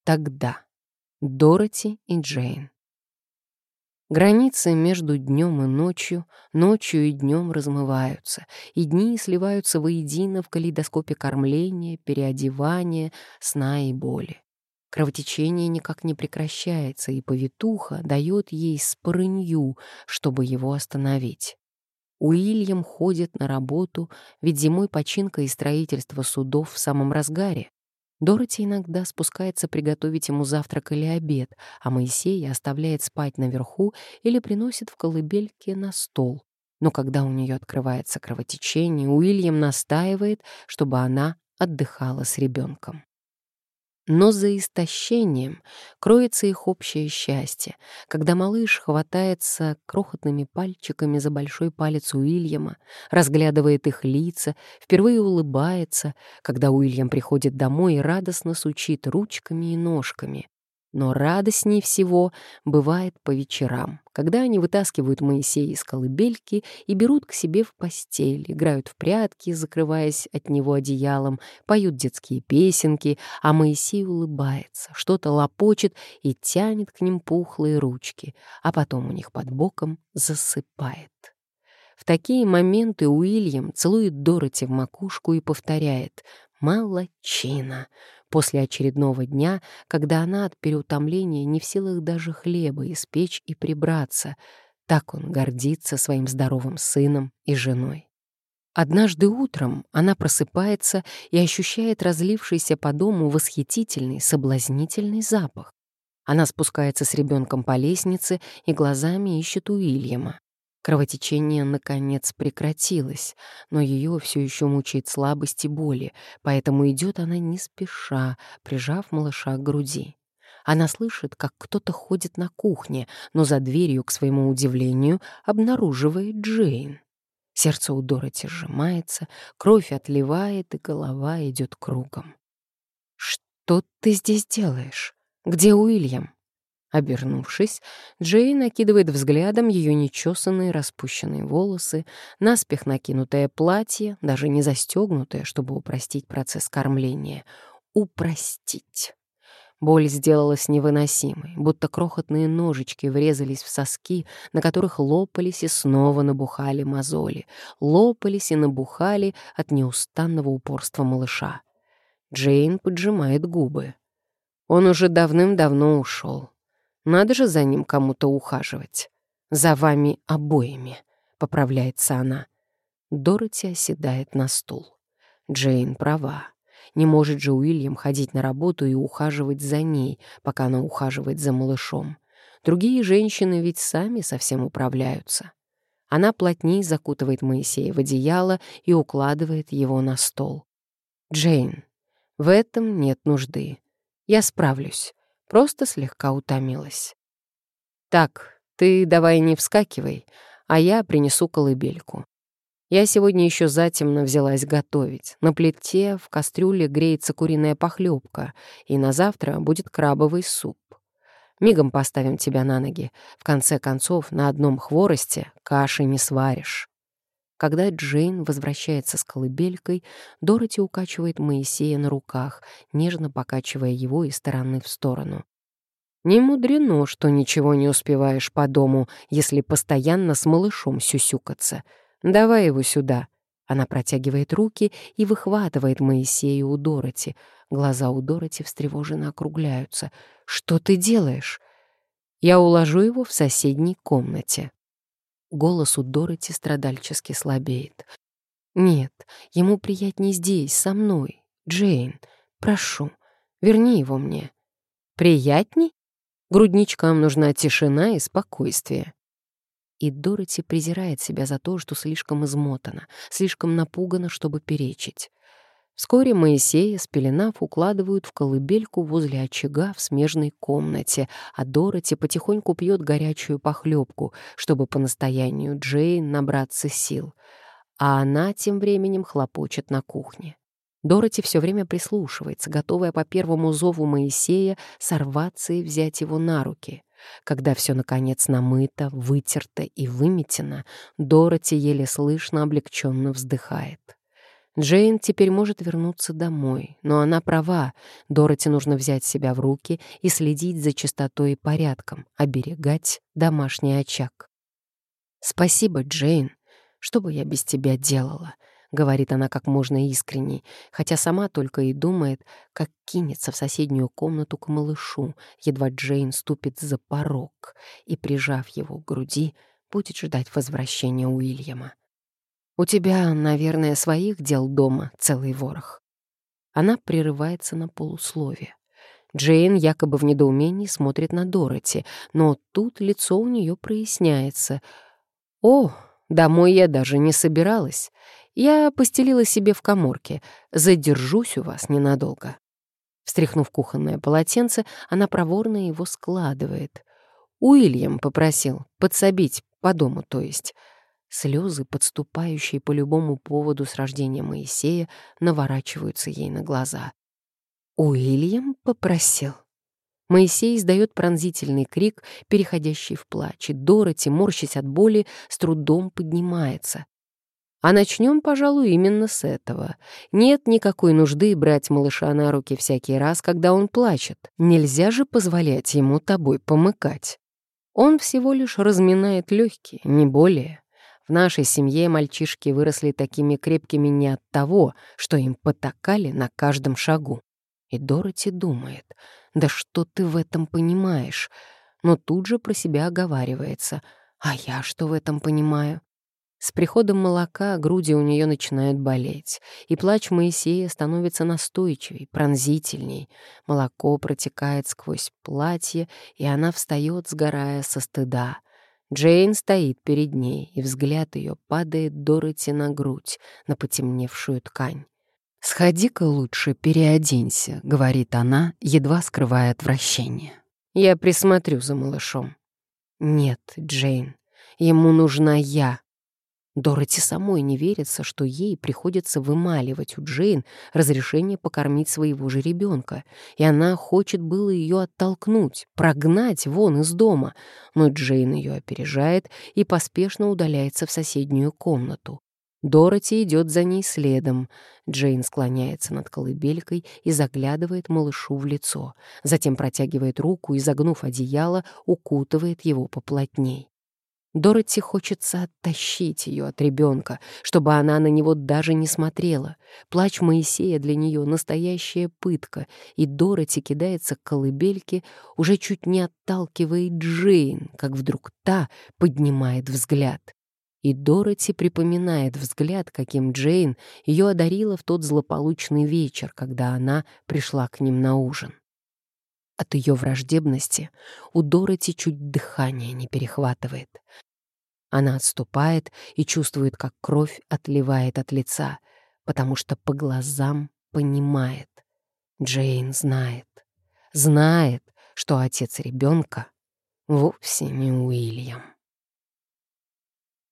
Тогда. Дороти и Джейн. Границы между днем и ночью, ночью и днем размываются, и дни сливаются воедино в калейдоскопе кормления, переодевания, сна и боли. Кровотечение никак не прекращается, и повитуха дает ей спорынью, чтобы его остановить. Уильям ходит на работу, ведь зимой починка и строительство судов в самом разгаре. Дороти иногда спускается приготовить ему завтрак или обед, а Моисея оставляет спать наверху или приносит в колыбельке на стол. Но когда у нее открывается кровотечение, Уильям настаивает, чтобы она отдыхала с ребенком. Но за истощением кроется их общее счастье, когда малыш хватается крохотными пальчиками за большой палец Уильяма, разглядывает их лица, впервые улыбается, когда Уильям приходит домой и радостно сучит ручками и ножками. Но радостней всего бывает по вечерам, когда они вытаскивают Моисея из колыбельки и берут к себе в постель, играют в прятки, закрываясь от него одеялом, поют детские песенки, а Моисей улыбается, что-то лопочет и тянет к ним пухлые ручки, а потом у них под боком засыпает. В такие моменты Уильям целует Дороти в макушку и повторяет «Молодчина!» после очередного дня, когда она от переутомления не в силах даже хлеба испечь и прибраться. Так он гордится своим здоровым сыном и женой. Однажды утром она просыпается и ощущает разлившийся по дому восхитительный, соблазнительный запах. Она спускается с ребенком по лестнице и глазами ищет Уильяма. Кровотечение, наконец, прекратилось, но ее все еще мучает слабость и боли, поэтому идет она не спеша, прижав малыша к груди. Она слышит, как кто-то ходит на кухне, но за дверью, к своему удивлению, обнаруживает Джейн. Сердце у Дороти сжимается, кровь отливает, и голова идет кругом. «Что ты здесь делаешь? Где Уильям?» Обернувшись, Джейн окидывает взглядом ее нечесанные распущенные волосы, наспех накинутое платье, даже не застегнутое, чтобы упростить процесс кормления. Упростить. Боль сделалась невыносимой, будто крохотные ножички врезались в соски, на которых лопались и снова набухали мозоли, лопались и набухали от неустанного упорства малыша. Джейн поджимает губы. Он уже давным-давно ушел. Надо же за ним кому-то ухаживать. За вами обоими, поправляется она. Дороти оседает на стул. Джейн права. Не может же Уильям ходить на работу и ухаживать за ней, пока она ухаживает за малышом. Другие женщины ведь сами совсем управляются. Она плотней закутывает Моисея в одеяло и укладывает его на стол. «Джейн, в этом нет нужды. Я справлюсь. Просто слегка утомилась. Так, ты давай не вскакивай, а я принесу колыбельку. Я сегодня еще затемно взялась готовить. На плите в кастрюле греется куриная похлебка, и на завтра будет крабовый суп. Мигом поставим тебя на ноги. В конце концов, на одном хворосте каши не сваришь». Когда Джейн возвращается с колыбелькой, Дороти укачивает Моисея на руках, нежно покачивая его из стороны в сторону. «Не мудрено, что ничего не успеваешь по дому, если постоянно с малышом сюсюкаться. Давай его сюда». Она протягивает руки и выхватывает Моисея у Дороти. Глаза у Дороти встревоженно округляются. «Что ты делаешь?» «Я уложу его в соседней комнате». Голос у Дороти страдальчески слабеет. «Нет, ему приятнее здесь, со мной. Джейн, прошу, верни его мне». «Приятней? Грудничкам нужна тишина и спокойствие». И Дороти презирает себя за то, что слишком измотана, слишком напугана, чтобы перечить. Вскоре Моисея, спеленав, укладывают в колыбельку возле очага в смежной комнате, а Дороти потихоньку пьет горячую похлебку, чтобы по настоянию Джейн набраться сил. А она тем временем хлопочет на кухне. Дороти все время прислушивается, готовая по первому зову Моисея сорваться и взять его на руки. Когда все наконец намыто, вытерто и выметено, Дороти еле слышно облегченно вздыхает. Джейн теперь может вернуться домой, но она права. Дороти нужно взять себя в руки и следить за чистотой и порядком, оберегать домашний очаг. «Спасибо, Джейн. Что бы я без тебя делала?» — говорит она как можно искренней, хотя сама только и думает, как кинется в соседнюю комнату к малышу, едва Джейн ступит за порог, и, прижав его к груди, будет ждать возвращения Уильяма. «У тебя, наверное, своих дел дома целый ворох». Она прерывается на полуслове. Джейн якобы в недоумении смотрит на Дороти, но тут лицо у нее проясняется. «О, домой я даже не собиралась. Я постелила себе в каморке. Задержусь у вас ненадолго». Встряхнув кухонное полотенце, она проворно его складывает. Уильям попросил подсобить по дому, то есть. Слезы, подступающие по любому поводу с рождения Моисея, наворачиваются ей на глаза. «Уильям попросил?» Моисей издает пронзительный крик, переходящий в плач, и Дороти, морщась от боли, с трудом поднимается. А начнем, пожалуй, именно с этого. Нет никакой нужды брать малыша на руки всякий раз, когда он плачет. Нельзя же позволять ему тобой помыкать. Он всего лишь разминает легкие, не более. В нашей семье мальчишки выросли такими крепкими не от того, что им потакали на каждом шагу. И Дороти думает: «Да что ты в этом понимаешь?» Но тут же про себя оговаривается: «А я что в этом понимаю?» С приходом молока груди у нее начинают болеть, и плач Моисея становится настойчивей, пронзительней. Молоко протекает сквозь платье, и она встает, сгорая со стыда. Джейн стоит перед ней, и взгляд ее падает Дороти на грудь, на потемневшую ткань. «Сходи-ка лучше, переоденься», — говорит она, едва скрывая отвращение. «Я присмотрю за малышом». «Нет, Джейн, ему нужна я». Дороти самой не верится, что ей приходится вымаливать у Джейн разрешение покормить своего же ребенка, и она хочет было ее оттолкнуть, прогнать вон из дома, но Джейн ее опережает и поспешно удаляется в соседнюю комнату. Дороти идет за ней следом. Джейн склоняется над колыбелькой и заглядывает малышу в лицо, затем протягивает руку и, загнув одеяло, укутывает его поплотней. Дороти хочется оттащить ее от ребенка, чтобы она на него даже не смотрела. Плач Моисея для нее настоящая пытка, и Дороти кидается к колыбельке, уже чуть не отталкивает Джейн, как вдруг та поднимает взгляд. И Дороти припоминает взгляд, каким Джейн ее одарила в тот злополучный вечер, когда она пришла к ним на ужин. От ее враждебности у Дороти чуть дыхание не перехватывает. Она отступает и чувствует, как кровь отливает от лица, потому что по глазам понимает. Джейн знает, что отец ребенка вовсе не Уильям.